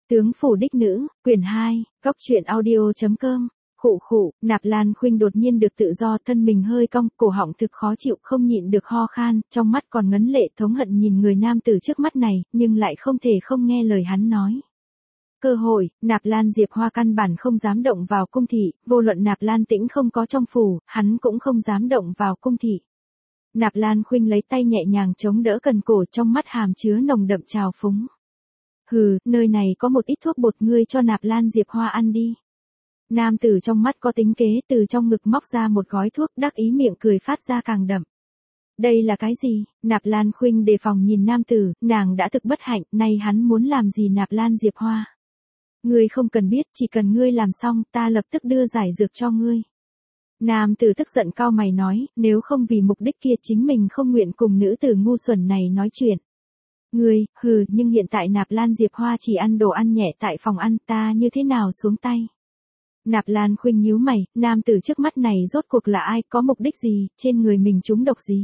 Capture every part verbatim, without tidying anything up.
Tướng phủ đích nữ, quyển hai, góc truyện audio chấm com. Khụ khụ, Nạp Lan Khuynh đột nhiên được tự do, thân mình hơi cong, cổ họng thực khó chịu, không nhịn được ho khan, trong mắt còn ngấn lệ, thống hận nhìn người nam tử trước mắt này, nhưng lại không thể không nghe lời hắn nói. Cơ hội, Nạp Lan Diệp Hoa căn bản không dám động vào cung thị, vô luận Nạp Lan Tĩnh không có trong phủ, hắn cũng không dám động vào cung thị. Nạp Lan Khuynh lấy tay nhẹ nhàng chống đỡ cần cổ, trong mắt hàm chứa nồng đậm trào phúng. Hừ, nơi này có một ít thuốc bột, ngươi cho Nạp Lan Diệp Hoa ăn đi. Nam tử trong mắt có tính kế, từ trong ngực móc ra một gói thuốc, đắc ý miệng cười phát ra càng đậm. Đây là cái gì? Nạp Lan Khuynh đề phòng nhìn nam tử, nàng đã thực bất hạnh, nay hắn muốn làm gì Nạp Lan Diệp Hoa? Ngươi không cần biết, chỉ cần ngươi làm xong, ta lập tức đưa giải dược cho ngươi. Nam tử tức giận cau mày nói, nếu không vì mục đích kia chính mình không nguyện cùng nữ tử ngu xuẩn này nói chuyện. Ngươi, hừ, nhưng hiện tại Nạp Lan Diệp Hoa chỉ ăn đồ ăn nhẹ tại phòng ăn, ta như thế nào xuống tay? Nạp Lan Khuynh nhíu mày, nam tử trước mắt này rốt cuộc là ai, có mục đích gì, trên người mình trúng độc gì?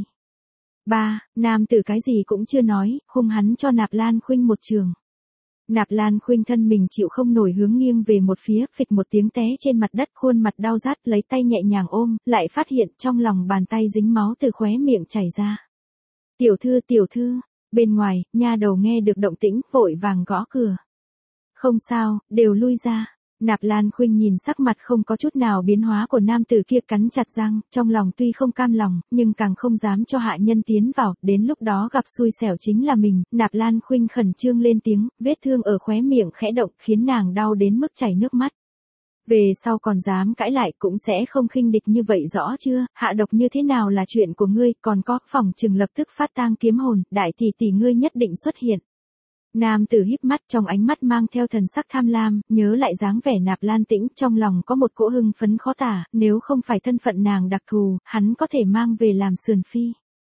Ba, nam tử cái gì cũng chưa nói, hung hắn cho Nạp Lan Khuynh một trường. Nạp Lan Khuynh thân mình chịu không nổi hướng nghiêng về một phía, phịch một tiếng té trên mặt đất, khuôn mặt đau rát, lấy tay nhẹ nhàng ôm, lại phát hiện trong lòng bàn tay dính máu từ khóe miệng chảy ra. Tiểu thư, tiểu thư, bên ngoài, nha đầu nghe được động tĩnh, vội vàng gõ cửa. Không sao, đều lui ra. Nạp Lan Khuynh nhìn sắc mặt không có chút nào biến hóa của nam tử kia, cắn chặt răng, trong lòng tuy không cam lòng, nhưng càng không dám cho hạ nhân tiến vào, đến lúc đó gặp xui xẻo chính là mình. Nạp Lan Khuynh khẩn trương lên tiếng, vết thương ở khóe miệng khẽ động, khiến nàng đau đến mức chảy nước mắt. Về sau còn dám cãi lại, cũng sẽ không khinh địch như vậy, rõ chưa? Hạ độc như thế nào là chuyện của ngươi, còn có, phòng trừng lập tức phát tang kiếm hồn, đại tỷ tỷ ngươi nhất định xuất hiện. Nam tử híp mắt, trong ánh mắt mang theo thần sắc tham lam, nhớ lại dáng vẻ Nạp Lan Tĩnh, trong lòng có một cỗ hưng phấn khó tả, nếu không phải thân phận nàng đặc thù, hắn có thể mang về làm sườn phi.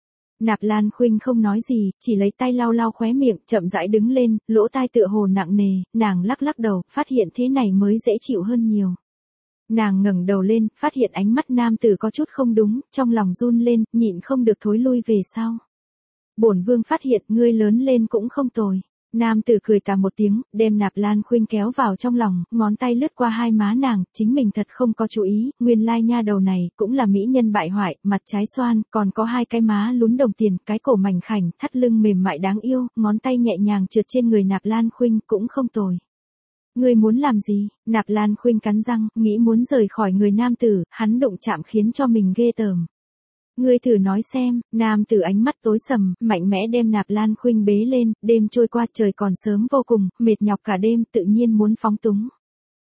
Nạp Lan Khuynh không nói gì, chỉ lấy tay lau lau khóe miệng, chậm rãi đứng lên, lỗ tai tựa hồ nặng nề, nàng lắc lắc đầu, phát hiện thế này mới dễ chịu hơn nhiều. Nàng ngẩng đầu lên, phát hiện ánh mắt nam tử có chút không đúng, trong lòng run lên, nhịn không được thối lui về sau. Bổn vương phát hiện ngươi lớn lên cũng không tồi. Nam tử cười tà một tiếng, đem Nạp Lan Khuynh kéo vào trong lòng, ngón tay lướt qua hai má nàng, chính mình thật không có chú ý, nguyên lai nha đầu này cũng là mỹ nhân bại hoại, mặt trái xoan, còn có hai cái má lún đồng tiền, cái cổ mảnh khảnh, thắt lưng mềm mại đáng yêu, ngón tay nhẹ nhàng trượt trên người Nạp Lan Khuynh, cũng không tồi. Ngươi muốn làm gì? Nạp Lan Khuynh cắn răng, nghĩ muốn rời khỏi người nam tử, hắn đụng chạm khiến cho mình ghê tởm. Ngươi thử nói xem. Nam tử ánh mắt tối sầm, mạnh mẽ đem Nạp Lan Khuynh bế lên, đêm trôi qua, trời còn sớm vô cùng, mệt nhọc cả đêm, tự nhiên muốn phóng túng.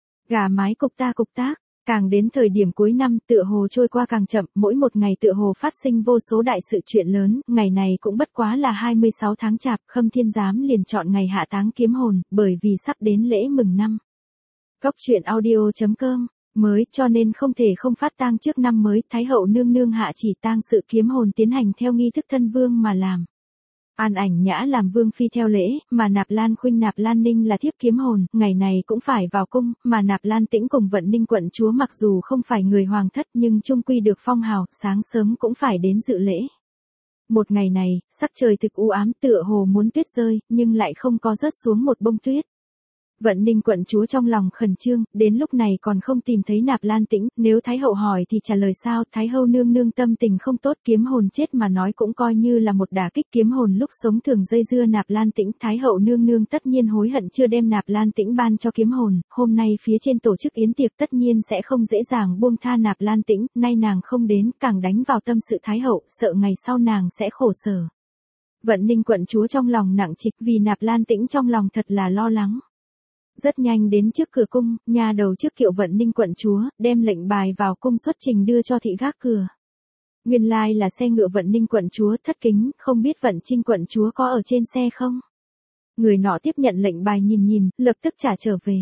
Gà mái cục ta cục tác, càng đến thời điểm cuối năm, tựa hồ trôi qua càng chậm, mỗi một ngày tựa hồ phát sinh vô số đại sự chuyện lớn, ngày này cũng bất quá là hai mươi sáu tháng chạp, Khâm Thiên Giám liền chọn ngày hạ táng kiếm hồn, bởi vì sắp đến lễ mừng năm. Góc truyện audio chấm com mới, cho nên không thể không phát tang trước năm mới, Thái hậu nương nương hạ chỉ tang sự kiếm hồn tiến hành theo nghi thức thân vương mà làm. An Ảnh Nhã làm vương phi theo lễ, mà Nạp Lan Khuynh Nạp Lan Ninh là thiếp kiếm hồn, ngày này cũng phải vào cung, mà Nạp Lan Tĩnh cùng Vận Ninh quận chúa mặc dù không phải người hoàng thất nhưng chung quy được phong hào, sáng sớm cũng phải đến dự lễ. Một ngày này, sắc trời thực u ám, tựa hồ muốn tuyết rơi, nhưng lại không có rớt xuống một bông tuyết. Vận Ninh quận chúa trong lòng khẩn trương, đến lúc này còn không tìm thấy Nạp Lan Tĩnh, nếu Thái hậu hỏi thì trả lời sao? Thái hậu nương nương tâm tình không tốt, kiếm hồn chết mà nói cũng coi như là một đả kích, kiếm hồn lúc sống thường dây dưa Nạp Lan Tĩnh, Thái hậu nương nương tất nhiên hối hận chưa đem Nạp Lan Tĩnh ban cho kiếm hồn, hôm nay phía trên tổ chức yến tiệc tất nhiên sẽ không dễ dàng buông tha Nạp Lan Tĩnh, nay nàng không đến, càng đánh vào tâm sự Thái hậu, sợ ngày sau nàng sẽ khổ sở. Vận Ninh quận chúa trong lòng nặng trịch, vì Nạp Lan Tĩnh trong lòng thật là lo lắng. Rất nhanh đến trước cửa cung, nha đầu trước kiệu Vận Ninh quận chúa, đem lệnh bài vào cung xuất trình đưa cho thị gác cửa. Nguyên lai là xe ngựa Vận Ninh quận chúa, thất kính, không biết Vận Trinh quận chúa có ở trên xe không? Người nọ tiếp nhận lệnh bài nhìn nhìn, lập tức trả trở về.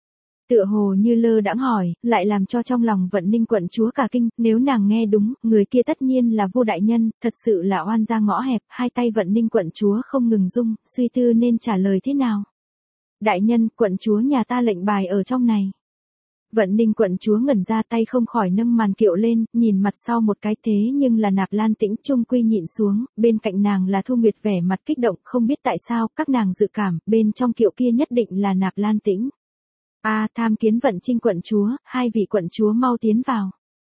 Tựa hồ như lơ đãng hỏi, lại làm cho trong lòng Vận Ninh quận chúa cả kinh, nếu nàng nghe đúng, người kia tất nhiên là vua đại nhân, thật sự là oan gia ngõ hẹp, hai tay Vận Ninh quận chúa không ngừng rung, suy tư nên trả lời thế nào. Đại nhân, quận chúa nhà ta lệnh bài ở trong này. Vận Ninh quận chúa ngẩn ra, tay không khỏi nâng màn kiệu lên, nhìn mặt sau một cái, thế nhưng là Nạp Lan Tĩnh trung quy nhịn xuống, bên cạnh nàng là Thu Nguyệt vẻ mặt kích động, không biết tại sao, các nàng dự cảm, bên trong kiệu kia nhất định là Nạp Lan Tĩnh. A, tham kiến Vận Trinh quận chúa, hai vị quận chúa mau tiến vào.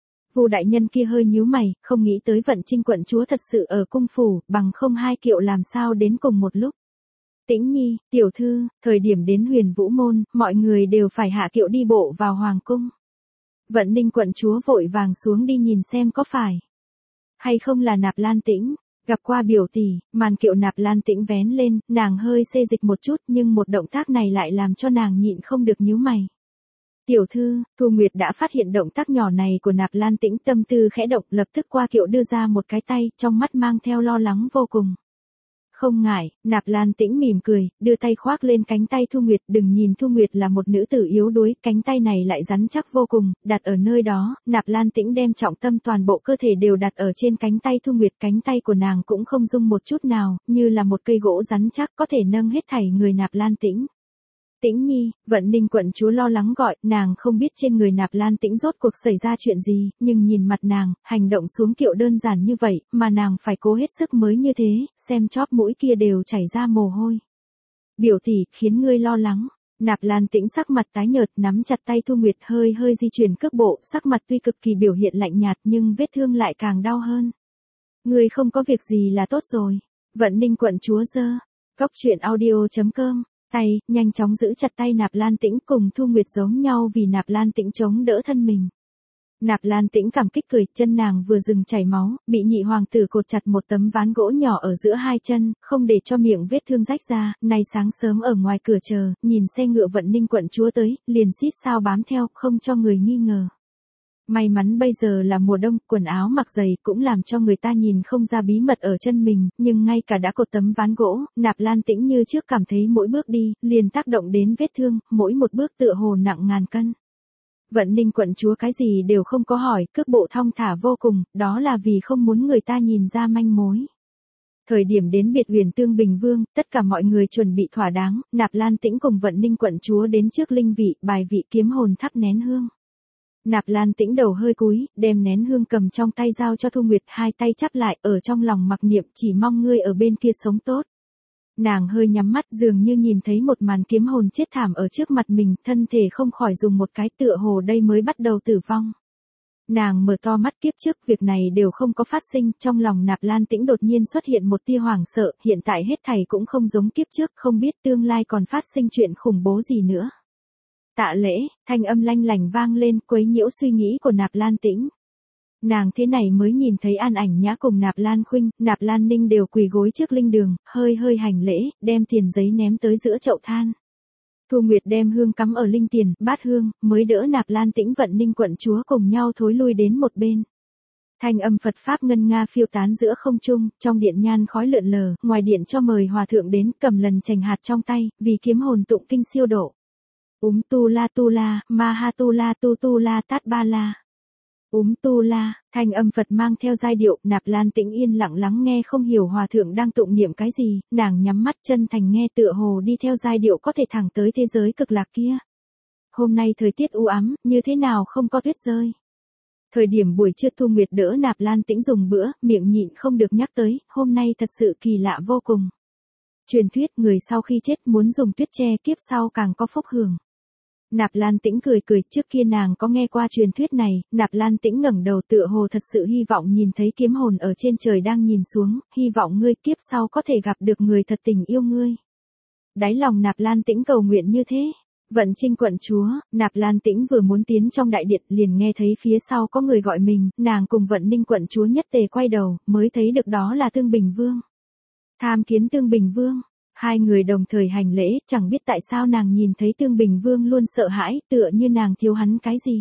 Vu đại nhân kia hơi nhíu mày, không nghĩ tới Vận Trinh quận chúa thật sự ở cung phủ, bằng không hai kiệu làm sao đến cùng một lúc. Tĩnh nhi, tiểu thư, thời điểm đến Huyền Vũ môn, mọi người đều phải hạ kiệu đi bộ vào hoàng cung. Vận Ninh quận chúa vội vàng xuống đi nhìn xem có phải hay không là Nạp Lan Tĩnh. Gặp qua biểu tỷ, màn kiệu Nạp Lan Tĩnh vén lên, nàng hơi xê dịch một chút, nhưng một động tác này lại làm cho nàng nhịn không được nhíu mày. Tiểu thư, Thu Nguyệt đã phát hiện động tác nhỏ này của Nạp Lan Tĩnh, tâm tư khẽ động, lập tức qua kiệu đưa ra một cái tay, trong mắt mang theo lo lắng vô cùng. Không ngại, Nạp Lan Tĩnh mỉm cười, đưa tay khoác lên cánh tay Thu Nguyệt, đừng nhìn Thu Nguyệt là một nữ tử yếu đuối, cánh tay này lại rắn chắc vô cùng, đặt ở nơi đó, Nạp Lan Tĩnh đem trọng tâm toàn bộ cơ thể đều đặt ở trên cánh tay Thu Nguyệt, cánh tay của nàng cũng không rung một chút nào, như là một cây gỗ rắn chắc có thể nâng hết thảy người Nạp Lan Tĩnh. Tĩnh nhi, Vận Ninh quận chúa lo lắng gọi, nàng không biết trên người Nạp Lan Tĩnh rốt cuộc xảy ra chuyện gì, nhưng nhìn mặt nàng, hành động xuống kiệu đơn giản như vậy, mà nàng phải cố hết sức mới như thế, xem chóp mũi kia đều chảy ra mồ hôi. Biểu tỷ, khiến ngươi lo lắng. Nạp Lan Tĩnh sắc mặt tái nhợt, nắm chặt tay Thu Nguyệt, hơi hơi di chuyển cước bộ, sắc mặt tuy cực kỳ biểu hiện lạnh nhạt nhưng vết thương lại càng đau hơn. Ngươi không có việc gì là tốt rồi. Vận Ninh quận chúa giơ. Góc truyện audio chấm com. Tay, nhanh chóng giữ chặt tay Nạp Lan Tĩnh, cùng Thu Nguyệt giống nhau vì Nạp Lan Tĩnh chống đỡ thân mình. Nạp Lan Tĩnh cảm kích cười, chân nàng vừa dừng chảy máu, bị nhị hoàng tử cột chặt một tấm ván gỗ nhỏ ở giữa hai chân, không để cho miệng vết thương rách ra, nay sáng sớm ở ngoài cửa chờ, nhìn xe ngựa Vận Ninh quận chúa tới, liền xít sao bám theo, không cho người nghi ngờ. May mắn bây giờ là mùa đông, quần áo mặc dày cũng làm cho người ta nhìn không ra bí mật ở chân mình, nhưng ngay cả đã cột tấm ván gỗ, Nạp Lan Tĩnh như trước cảm thấy mỗi bước đi, liền tác động đến vết thương, mỗi một bước tựa hồ nặng ngàn cân. Vận Ninh quận chúa cái gì đều không có hỏi, cước bộ thong thả vô cùng, đó là vì không muốn người ta nhìn ra manh mối. Thời điểm đến biệt Huyền Tương Bình Vương, tất cả mọi người chuẩn bị thỏa đáng, Nạp Lan Tĩnh cùng Vận Ninh quận chúa đến trước linh vị, bài vị kiếm hồn thắp nén hương. Nạp Lan Tĩnh đầu hơi cúi, đem nén hương cầm trong tay giao cho Thu Nguyệt, hai tay chắp lại, ở trong lòng mặc niệm, chỉ mong ngươi ở bên kia sống tốt. Nàng hơi nhắm mắt, dường như nhìn thấy một màn kiếm hồn chết thảm ở trước mặt mình, thân thể không khỏi dùng một cái, tựa hồ đây mới bắt đầu tử vong. Nàng mở to mắt, kiếp trước việc này đều không có phát sinh, trong lòng Nạp Lan Tĩnh đột nhiên xuất hiện một tia hoảng sợ, hiện tại hết thảy cũng không giống kiếp trước, không biết tương lai còn phát sinh chuyện khủng bố gì nữa. Tạ lễ, thanh âm lanh lành vang lên, quấy nhiễu suy nghĩ của Nạp Lan Tĩnh. Nàng thế này mới nhìn thấy An Ảnh Nhã cùng Nạp Lan Khuynh, Nạp Lan Ninh đều quỳ gối trước linh đường, hơi hơi hành lễ, đem tiền giấy ném tới giữa chậu than. Thu Nguyệt đem hương cắm ở linh tiền, bát hương, mới đỡ Nạp Lan Tĩnh Vận Ninh quận chúa cùng nhau thối lui đến một bên. Thanh âm Phật Pháp ngân nga phiêu tán giữa không trung, trong điện nhan khói lượn lờ, ngoài điện cho mời hòa thượng đến, cầm lần chành hạt trong tay, vì kiếm hồn tụng kinh siêu độ. Úm tu la tu la, ma ha tu la tu tu la tát ba la. Úm tu la, thanh âm Phật mang theo giai điệu, Nạp Lan Tĩnh yên lặng lắng nghe, không hiểu hòa thượng đang tụng niệm cái gì, nàng nhắm mắt chân thành nghe, tựa hồ đi theo giai điệu có thể thẳng tới thế giới cực lạc kia. Hôm nay thời tiết u ám, như thế nào không có tuyết rơi. Thời điểm buổi trưa Thu Nguyệt đỡ Nạp Lan Tĩnh dùng bữa, miệng nhịn không được nhắc tới, hôm nay thật sự kỳ lạ vô cùng. Truyền thuyết người sau khi chết muốn dùng tuyết che, kiếp sau càng có phúc hưởng. Nạp Lan Tĩnh cười cười, trước kia nàng có nghe qua truyền thuyết này, Nạp Lan Tĩnh ngẩng đầu, tựa hồ thật sự hy vọng nhìn thấy kiếm hồn ở trên trời đang nhìn xuống, hy vọng ngươi kiếp sau có thể gặp được người thật tình yêu ngươi. Đáy lòng Nạp Lan Tĩnh cầu nguyện như thế. Vận Trinh quận chúa, Nạp Lan Tĩnh vừa muốn tiến trong đại điện, liền nghe thấy phía sau có người gọi mình, nàng cùng Vận Ninh quận chúa nhất tề quay đầu, mới thấy được đó là Tương Bình Vương. Tham kiến Tương Bình Vương. Hai người đồng thời hành lễ, chẳng biết tại sao nàng nhìn thấy Tương Bình Vương luôn sợ hãi, tựa như nàng thiếu hắn cái gì.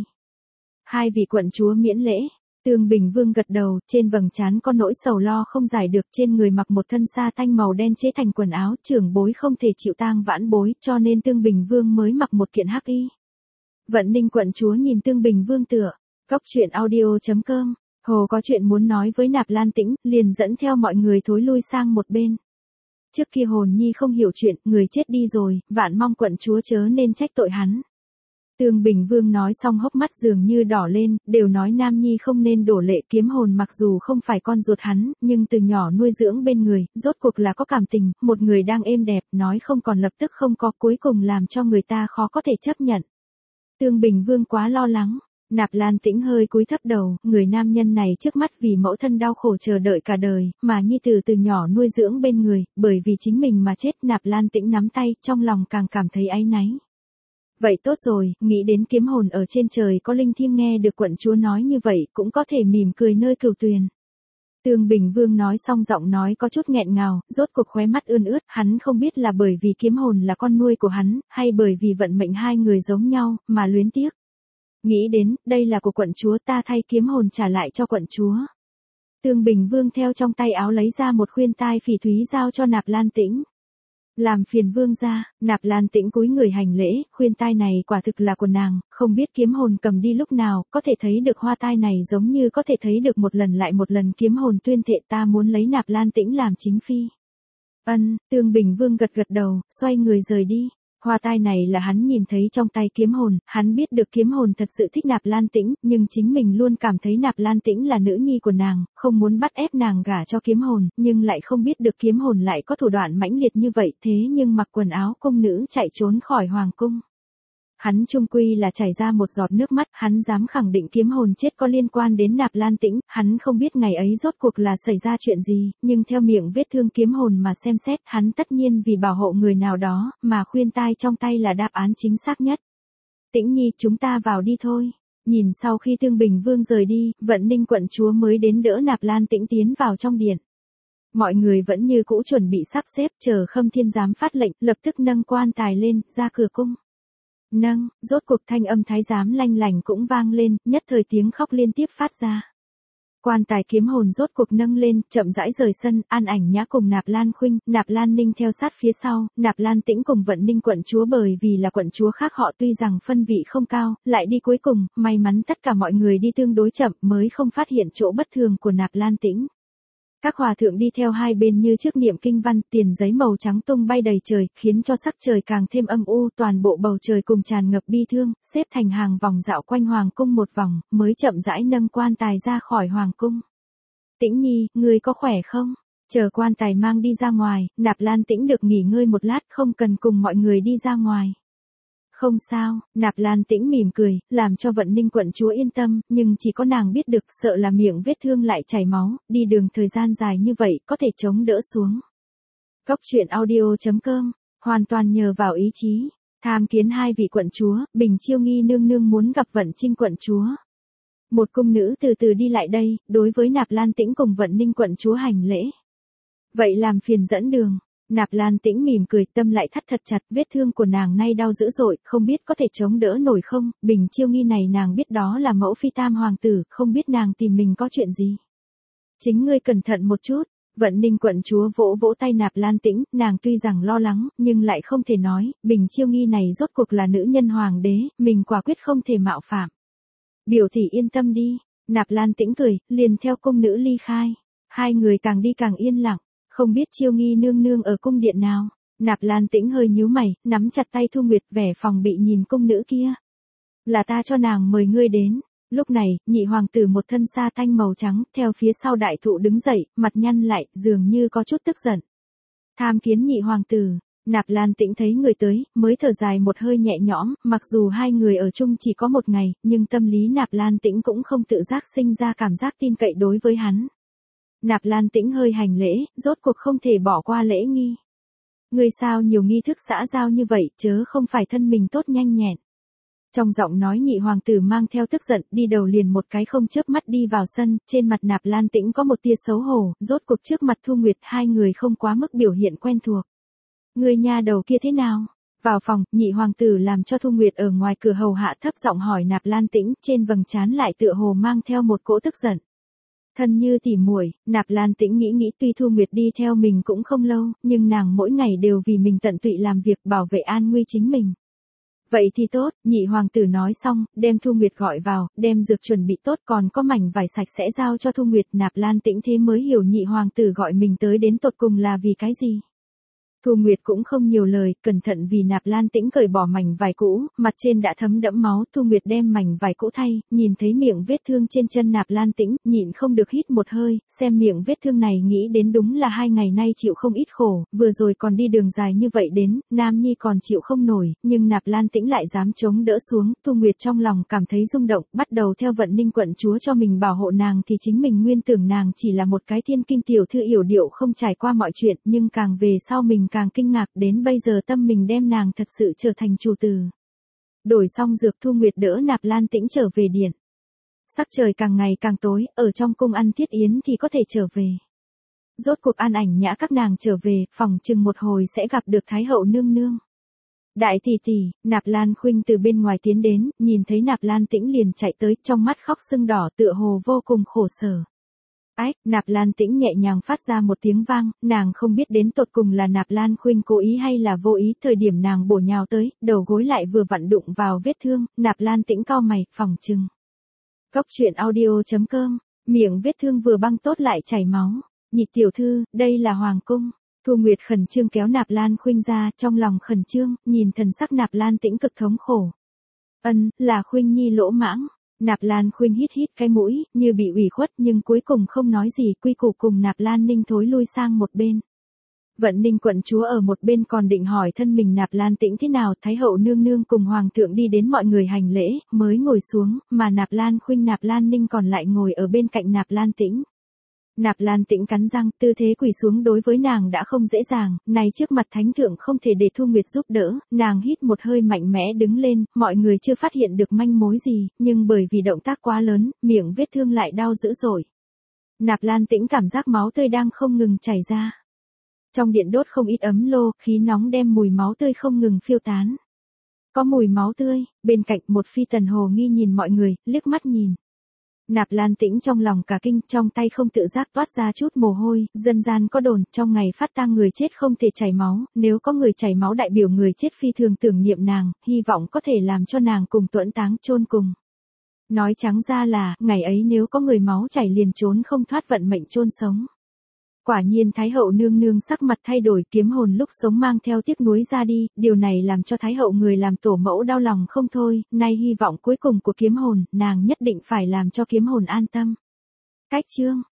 Hai vị quận chúa miễn lễ. Tương Bình Vương gật đầu, trên vầng trán có nỗi sầu lo không giải được, trên người mặc một thân sa tanh màu đen chế thành quần áo, trưởng bối không thể chịu tang vãn bối, cho nên Tương Bình Vương mới mặc một kiện hắc y. Vận Ninh quận chúa nhìn Tương Bình Vương tựa. Góc truyện audio chấm com. Hồ có chuyện muốn nói với Nạp Lan Tĩnh, liền dẫn theo mọi người thối lui sang một bên. Trước kia hồn nhi không hiểu chuyện, người chết đi rồi, vạn mong quận chúa chớ nên trách tội hắn. Tương Bình Vương nói xong hốc mắt dường như đỏ lên, đều nói nam nhi không nên đổ lệ, kiếm hồn mặc dù không phải con ruột hắn, nhưng từ nhỏ nuôi dưỡng bên người, rốt cuộc là có cảm tình, một người đang êm đẹp, nói không còn lập tức không có, cuối cùng làm cho người ta khó có thể chấp nhận. Tương Bình Vương quá lo lắng. Nạp Lan Tĩnh hơi cúi thấp đầu, người nam nhân này trước mắt vì mẫu thân đau khổ chờ đợi cả đời, mà nhi tử từ nhỏ nuôi dưỡng bên người, bởi vì chính mình mà chết. Nạp Lan Tĩnh nắm tay, trong lòng càng cảm thấy áy náy. Vậy tốt rồi, nghĩ đến kiếm hồn ở trên trời có linh thiêng, nghe được quận chúa nói như vậy, cũng có thể mỉm cười nơi cửu tuyền. Tương Bình Vương nói xong giọng nói có chút nghẹn ngào, rốt cuộc khóe mắt ươn ướt, hắn không biết là bởi vì kiếm hồn là con nuôi của hắn, hay bởi vì vận mệnh hai người giống nhau, mà luyến tiếc. Nghĩ đến, đây là của quận chúa, ta thay kiếm hồn trả lại cho quận chúa. Tương Bình Vương theo trong tay áo lấy ra một khuyên tai phỉ thúy giao cho Nạp Lan Tĩnh. Làm phiền vương gia. Nạp Lan Tĩnh cúi người hành lễ, khuyên tai này quả thực là của nàng, không biết kiếm hồn cầm đi lúc nào, có thể thấy được hoa tai này giống như có thể thấy được một lần lại một lần kiếm hồn tuyên thệ ta muốn lấy Nạp Lan Tĩnh làm chính phi. Ân, Tương Bình Vương gật gật đầu, xoay người rời đi. Hoa tai này là hắn nhìn thấy trong tay kiếm hồn, hắn biết được kiếm hồn thật sự thích Nạp Lan Tĩnh, nhưng chính mình luôn cảm thấy Nạp Lan Tĩnh là nữ nhi của nàng, không muốn bắt ép nàng gả cho kiếm hồn, nhưng lại không biết được kiếm hồn lại có thủ đoạn mãnh liệt như vậy, thế nhưng mặc quần áo cung nữ chạy trốn khỏi hoàng cung. Hắn chung quy là chảy ra một giọt nước mắt, hắn dám khẳng định kiếm hồn chết có liên quan đến Nạp Lan Tĩnh, hắn không biết ngày ấy rốt cuộc là xảy ra chuyện gì, nhưng theo miệng vết thương kiếm hồn mà xem xét, hắn tất nhiên vì bảo hộ người nào đó, mà khuyên tai trong tay là đáp án chính xác nhất. Tĩnh nhi, chúng ta vào đi thôi. Nhìn sau khi Tương Bình Vương rời đi, Vận Ninh quận chúa mới đến đỡ Nạp Lan Tĩnh tiến vào trong điện. Mọi người vẫn như cũ chuẩn bị sắp xếp, chờ Khâm Thiên Giám phát lệnh, lập tức nâng quan tài lên, ra cửa cung. Nâng, rốt cuộc thanh âm thái giám lanh lành cũng vang lên, nhất thời tiếng khóc liên tiếp phát ra. Quan tài kiếm hồn rốt cuộc nâng lên, chậm rãi rời sân, An Ảnh Nhã cùng Nạp Lan Khuynh, Nạp Lan Ninh theo sát phía sau, Nạp Lan Tĩnh cùng Vận Ninh quận chúa bởi vì là quận chúa khác họ tuy rằng phân vị không cao, lại đi cuối cùng, may mắn tất cả mọi người đi tương đối chậm mới không phát hiện chỗ bất thường của Nạp Lan Tĩnh. Các hòa thượng đi theo hai bên như trước niệm kinh văn, tiền giấy màu trắng tung bay đầy trời, khiến cho sắc trời càng thêm âm u, toàn bộ bầu trời cùng tràn ngập bi thương, xếp thành hàng vòng dạo quanh hoàng cung một vòng, mới chậm rãi nâng quan tài ra khỏi hoàng cung. Tĩnh nhi, ngươi có khỏe không? Chờ quan tài mang đi ra ngoài, Nạp Lan Tĩnh được nghỉ ngơi một lát, không cần cùng mọi người đi ra ngoài. Không sao, Nạp Lan Tĩnh mỉm cười, làm cho Vận Ninh quận chúa yên tâm, nhưng chỉ có nàng biết được, sợ là miệng vết thương lại chảy máu, đi đường thời gian dài như vậy, có thể chống đỡ xuống. Góc truyện audio chấm com, hoàn toàn nhờ vào ý chí. Tham kiến hai vị quận chúa, Bình Chiêu Nghi nương nương muốn gặp Vận Trinh quận chúa. Một cung nữ từ từ đi lại đây, đối với Nạp Lan Tĩnh cùng Vận Ninh quận chúa hành lễ. Vậy làm phiền dẫn đường. Nạp Lan Tĩnh mỉm cười, tâm lại thắt thật chặt, vết thương của nàng nay đau dữ dội, không biết có thể chống đỡ nổi không. Bình Chiêu Nghi này nàng biết đó là mẫu phi tam hoàng tử, không biết nàng tìm mình có chuyện gì. Chính ngươi cẩn thận một chút. Vận Ninh quận chúa vỗ vỗ tay Nạp Lan Tĩnh, nàng tuy rằng lo lắng, nhưng lại không thể nói, Bình Chiêu Nghi này rốt cuộc là nữ nhân hoàng đế, mình quả quyết không thể mạo phạm. Biểu thị yên tâm đi. Nạp Lan Tĩnh cười, liền theo cung nữ ly khai. Hai người càng đi càng yên lặng. Không biết Chiêu Nghi nương nương ở cung điện nào. Nạp Lan Tĩnh hơi nhíu mày, nắm chặt tay Thu Nguyệt, vẻ phòng bị nhìn cung nữ kia. Là ta cho nàng mời ngươi đến. Lúc này, nhị hoàng tử một thân sa tanh màu trắng, theo phía sau đại thụ đứng dậy, mặt nhăn lại, dường như có chút tức giận. Tham kiến nhị hoàng tử. Nạp Lan Tĩnh thấy người tới, mới thở dài một hơi nhẹ nhõm, mặc dù hai người ở chung chỉ có một ngày, nhưng tâm lý Nạp Lan Tĩnh cũng không tự giác sinh ra cảm giác tin cậy đối với hắn. Nạp Lan Tĩnh hơi hành lễ, rốt cuộc không thể bỏ qua lễ nghi. Ngươi sao nhiều nghi thức xã giao như vậy, chớ không phải thân mình tốt nhanh nhẹn. Trong giọng nói nhị hoàng tử mang theo tức giận, đi đầu liền một cái không chớp mắt đi vào sân, trên mặt Nạp Lan Tĩnh có một tia xấu hổ, rốt cuộc trước mặt Thu Nguyệt hai người không quá mức biểu hiện quen thuộc. Ngươi nha đầu kia thế nào? Vào phòng, nhị hoàng tử làm cho Thu Nguyệt ở ngoài cửa hầu hạ thấp giọng hỏi Nạp Lan Tĩnh, trên vầng trán lại tựa hồ mang theo một cỗ tức giận. Thân như tỉ muội, Nạp Lan Tĩnh nghĩ nghĩ tuy Thu Nguyệt đi theo mình cũng không lâu, nhưng nàng mỗi ngày đều vì mình tận tụy làm việc bảo vệ an nguy chính mình. Vậy thì tốt, nhị hoàng tử nói xong, đem Thu Nguyệt gọi vào, đem dược chuẩn bị tốt còn có mảnh vải sạch sẽ giao cho Thu Nguyệt. Nạp Lan Tĩnh thế mới hiểu nhị hoàng tử gọi mình tới đến tột cùng là vì cái gì. Thu Nguyệt cũng không nhiều lời, cẩn thận vì Nạp Lan Tĩnh cởi bỏ mảnh vải cũ, mặt trên đã thấm đẫm máu, Thu Nguyệt đem mảnh vải cũ thay, nhìn thấy miệng vết thương trên chân Nạp Lan Tĩnh, nhịn không được hít một hơi, xem miệng vết thương này nghĩ đến đúng là hai ngày nay chịu không ít khổ, vừa rồi còn đi đường dài như vậy đến, Nam Nhi còn chịu không nổi, nhưng Nạp Lan Tĩnh lại dám chống đỡ xuống, Thu Nguyệt trong lòng cảm thấy rung động, bắt đầu theo vận ninh quận chúa cho mình bảo hộ nàng thì chính mình nguyên tưởng nàng chỉ là một cái thiên kim tiểu thư yểu điệu không trải qua mọi chuyện, nhưng càng về sau mình càng kinh ngạc, đến bây giờ tâm mình đem nàng thật sự trở thành chủ tử. Đổi xong dược, Thu Nguyệt đỡ Nạp Lan Tĩnh trở về điện. Sắc trời càng ngày càng tối, ở trong cung ăn thiết yến thì có thể trở về. Rốt cuộc An Ảnh Nhã các nàng trở về, phòng chừng một hồi sẽ gặp được Thái hậu nương nương. Đại tỷ tỷ, Nạp Lan Khuynh từ bên ngoài tiến đến, nhìn thấy Nạp Lan Tĩnh liền chạy tới, trong mắt khóc sưng đỏ tựa hồ vô cùng khổ sở. Ách, Nạp Lan Tĩnh nhẹ nhàng phát ra một tiếng vang, nàng không biết đến tột cùng là Nạp Lan Khuynh cố ý hay là vô ý, thời điểm nàng bổ nhào tới, đầu gối lại vừa vặn đụng vào vết thương, Nạp Lan Tĩnh cau mày, phỏng chừng. Cốc truyện audio chấm com, miệng vết thương vừa băng tốt lại chảy máu. Nhị tiểu thư, đây là hoàng cung. Thu Nguyệt khẩn trương kéo Nạp Lan Khuynh ra, trong lòng khẩn trương, nhìn thần sắc Nạp Lan Tĩnh cực thống khổ. Ân, là Khuynh nhi lỗ mãng. Nạp Lan Khuynh hít hít cái mũi, như bị ủy khuất nhưng cuối cùng không nói gì, quy củ cùng Nạp Lan Ninh thối lui sang một bên. Vận Ninh quận chúa ở một bên còn định hỏi thân mình Nạp Lan Tĩnh thế nào, Thái hậu nương nương cùng hoàng thượng đi đến mọi người hành lễ, mới ngồi xuống, mà Nạp Lan Khuynh Nạp Lan Ninh còn lại ngồi ở bên cạnh Nạp Lan Tĩnh. Nạp Lan Tĩnh cắn răng, tư thế quỳ xuống đối với nàng đã không dễ dàng, này trước mặt thánh thượng không thể để Thu Nguyệt giúp đỡ, nàng hít một hơi mạnh mẽ đứng lên, mọi người chưa phát hiện được manh mối gì, nhưng bởi vì động tác quá lớn, miệng vết thương lại đau dữ dội. Nạp Lan Tĩnh cảm giác máu tươi đang không ngừng chảy ra. Trong điện đốt không ít ấm lô, khí nóng đem mùi máu tươi không ngừng phiêu tán. Có mùi máu tươi, bên cạnh một phi tần hồ nghi nhìn mọi người, liếc mắt nhìn. Nạp Lan Tĩnh trong lòng cả kinh, trong tay không tự giác toát ra chút mồ hôi, dân gian có đồn, trong ngày phát tang người chết không thể chảy máu, nếu có người chảy máu đại biểu người chết phi thường tưởng niệm nàng, hy vọng có thể làm cho nàng cùng tuẫn táng chôn cùng. Nói trắng ra là, ngày ấy nếu có người máu chảy liền trốn không thoát vận mệnh chôn sống. Quả nhiên Thái hậu nương nương sắc mặt thay đổi, kiếm hồn lúc sống mang theo tiếc nuối ra đi, điều này làm cho Thái hậu người làm tổ mẫu đau lòng không thôi, nay hy vọng cuối cùng của kiếm hồn, nàng nhất định phải làm cho kiếm hồn an tâm. Cách chương